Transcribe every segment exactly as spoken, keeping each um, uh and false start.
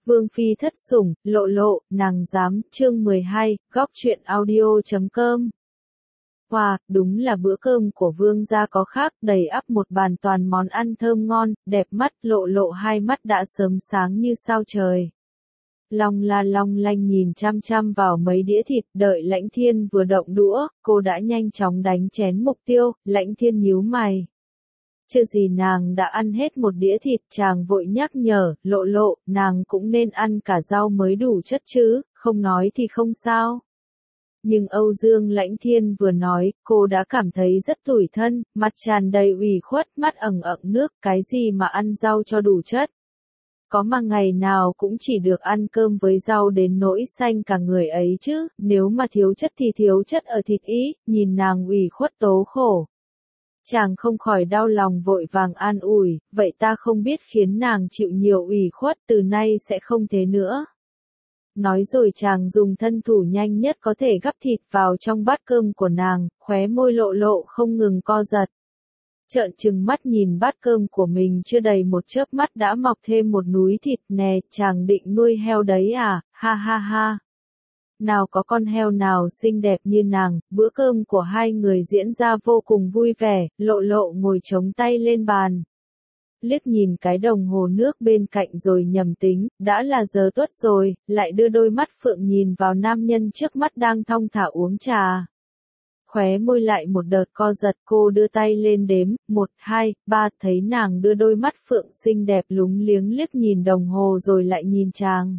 Vương phi thất sủng, lộ lộ, nàng dám, chương mười hai, góc truyện audio chấm com. Wow, đúng là bữa cơm của vương gia có khác, đầy ắp một bàn toàn món ăn thơm ngon, đẹp mắt, lộ lộ hai mắt đã sớm sáng như sao trời. Long la long lanh nhìn chăm chăm vào mấy đĩa thịt, đợi Lãnh Thiên vừa động đũa, cô đã nhanh chóng đánh chén mục tiêu, Lãnh Thiên nhíu mày. Chưa gì nàng đã ăn hết một đĩa thịt, chàng vội nhắc nhở, lộ lộ, nàng cũng nên ăn cả rau mới đủ chất chứ, không nói thì không sao. Nhưng Âu Dương Lãnh Thiên vừa nói, cô đã cảm thấy rất tủi thân, mặt tràn đầy ủy khuất, mắt ẩn ẩn nước, cái gì mà ăn rau cho đủ chất. Có mà ngày nào cũng chỉ được ăn cơm với rau đến nỗi xanh cả người ấy chứ, nếu mà thiếu chất thì thiếu chất ở thịt ý, nhìn nàng ủy khuất tố khổ. Chàng không khỏi đau lòng vội vàng an ủi, vậy ta không biết khiến nàng chịu nhiều ủy khuất, từ nay sẽ không thế nữa. Nói rồi chàng dùng thân thủ nhanh nhất có thể gắp thịt vào trong bát cơm của nàng, khóe môi lộ lộ không ngừng co giật. Trợn trừng mắt nhìn bát cơm của mình chưa đầy một chớp mắt đã mọc thêm một núi thịt nè, chàng định nuôi heo đấy à, ha ha ha. Nào có con heo nào xinh đẹp như nàng, bữa cơm của hai người diễn ra vô cùng vui vẻ, lộ lộ ngồi chống tay lên bàn. Liếc nhìn cái đồng hồ nước bên cạnh rồi nhầm tính, đã là giờ tuất rồi, lại đưa đôi mắt phượng nhìn vào nam nhân trước mắt đang thong thả uống trà. Khóe môi lại một đợt co giật, cô đưa tay lên đếm, một, hai, ba, thấy nàng đưa đôi mắt phượng xinh đẹp lúng liếng liếc nhìn đồng hồ rồi lại nhìn chàng.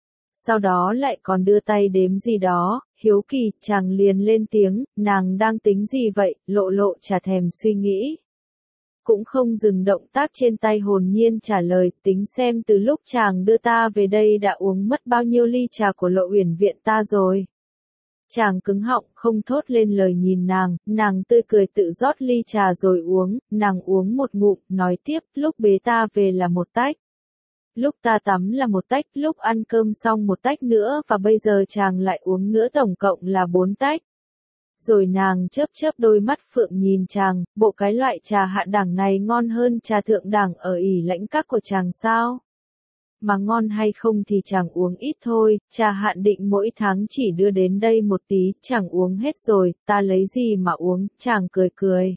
Sau đó lại còn đưa tay đếm gì đó, hiếu kỳ, chàng liền lên tiếng, nàng đang tính gì vậy, lộ lộ chả thèm suy nghĩ. Cũng không dừng động tác trên tay hồn nhiên trả lời, tính xem từ lúc chàng đưa ta về đây đã uống mất bao nhiêu ly trà của Lộ Uyển viện ta rồi. Chàng cứng họng không thốt lên lời nhìn nàng, nàng tươi cười tự rót ly trà rồi uống, nàng uống một ngụm, nói tiếp, lúc bế ta về là một tách. Lúc ta tắm là một tách, lúc ăn cơm xong một tách nữa và bây giờ chàng lại uống nữa tổng cộng là bốn tách. Rồi nàng chớp chớp đôi mắt phượng nhìn chàng, bộ cái loại trà hạ đẳng này ngon hơn trà thượng đẳng ở ỷ lãnh các của chàng sao? Mà ngon hay không thì chàng uống ít thôi, trà hạn định mỗi tháng chỉ đưa đến đây một tí, chàng uống hết rồi, ta lấy gì mà uống, chàng cười cười.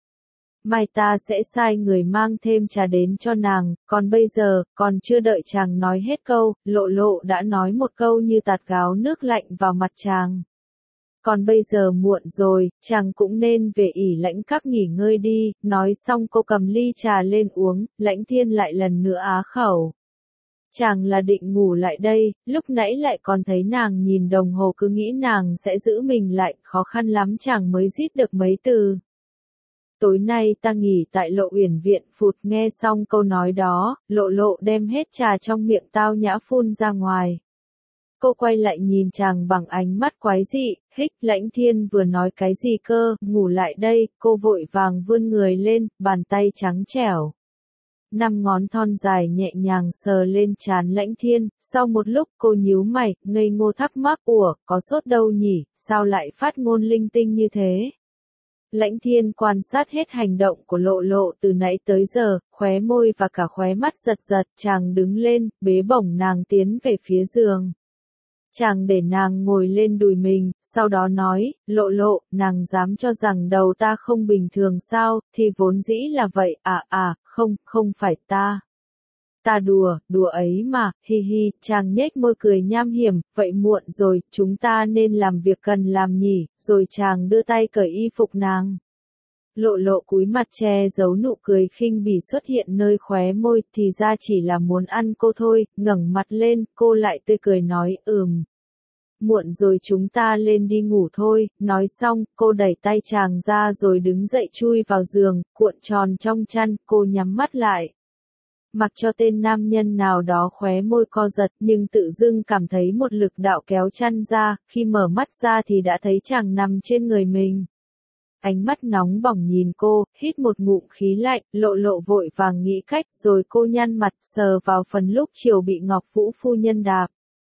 Mai ta sẽ sai người mang thêm trà đến cho nàng, còn bây giờ, còn chưa đợi chàng nói hết câu, lộ lộ đã nói một câu như tạt gáo nước lạnh vào mặt chàng. Còn bây giờ muộn rồi, chàng cũng nên về ỷ lãnh các nghỉ ngơi đi, nói xong cô cầm ly trà lên uống, Lãnh Thiên lại lần nữa á khẩu. Chàng là định ngủ lại đây, lúc nãy lại còn thấy nàng nhìn đồng hồ cứ nghĩ nàng sẽ giữ mình lại, khó khăn lắm chàng mới rít được mấy từ. Tối nay ta nghỉ tại Lộ Uyển viện, phụt nghe xong câu nói đó, lộ lộ đem hết trà trong miệng tao nhã phun ra ngoài. Cô quay lại nhìn chàng bằng ánh mắt quái dị, hích, Lãnh Thiên vừa nói cái gì cơ, ngủ lại đây, cô vội vàng vươn người lên, bàn tay trắng trẻo. Năm ngón thon dài nhẹ nhàng sờ lên trán Lãnh Thiên, sau một lúc cô nhíu mày, ngây ngô thắc mắc, ủa, có sốt đâu nhỉ, sao lại phát ngôn linh tinh như thế? Lãnh Thiên quan sát hết hành động của lộ lộ từ nãy tới giờ, khóe môi và cả khóe mắt giật giật, chàng đứng lên, bế bổng nàng tiến về phía giường. Chàng để nàng ngồi lên đùi mình, sau đó nói, lộ lộ, nàng dám cho rằng đầu ta không bình thường sao, thì vốn dĩ là vậy, à à, không, không phải ta. Ta đùa, đùa ấy mà, hi hi, chàng nhếch môi cười nham hiểm, vậy muộn rồi, chúng ta nên làm việc cần làm nhỉ, rồi chàng đưa tay cởi y phục nàng. Lộ lộ cúi mặt che giấu nụ cười khinh bỉ xuất hiện nơi khóe môi, thì ra chỉ là muốn ăn cô thôi, ngẩng mặt lên, cô lại tươi cười nói, ừm. Muộn rồi chúng ta lên đi ngủ thôi, nói xong, cô đẩy tay chàng ra rồi đứng dậy chui vào giường, cuộn tròn trong chăn, cô nhắm mắt lại. Mặc cho tên nam nhân nào đó khóe môi co giật nhưng tự dưng cảm thấy một lực đạo kéo chăn ra, khi mở mắt ra thì đã thấy chàng nằm trên người mình. Ánh mắt nóng bỏng nhìn cô, hít một ngụm khí lạnh, lộ lộ vội vàng nghĩ cách rồi cô nhăn mặt sờ vào phần lúc chiều bị Ngọc Vũ phu nhân đạp.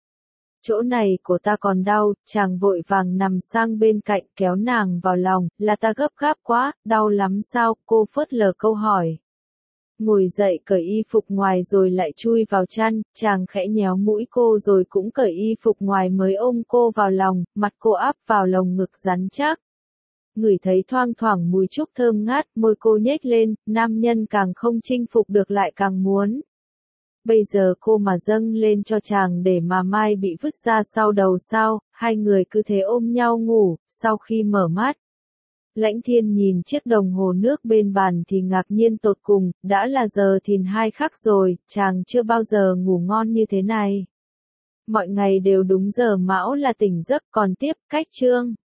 Chỗ này của ta còn đau, chàng vội vàng nằm sang bên cạnh kéo nàng vào lòng, là ta gấp gáp quá, đau lắm sao, cô phớt lờ câu hỏi. Ngồi dậy cởi y phục ngoài rồi lại chui vào chăn, chàng khẽ nhéo mũi cô rồi cũng cởi y phục ngoài mới ôm cô vào lòng, mặt cô áp vào lồng ngực rắn chắc. Ngửi thấy thoang thoảng mùi trúc thơm ngát, môi cô nhếch lên, nam nhân càng không chinh phục được lại càng muốn. Bây giờ cô mà dâng lên cho chàng để mà mai bị vứt ra sau đầu sao, hai người cứ thế ôm nhau ngủ, sau khi mở mắt. Lãnh Thiên nhìn chiếc đồng hồ nước bên bàn thì ngạc nhiên tột cùng, đã là giờ thìn hai khắc rồi, chàng chưa bao giờ ngủ ngon như thế này. Mọi ngày đều đúng giờ mão là tỉnh giấc, còn tiếp, cách chương.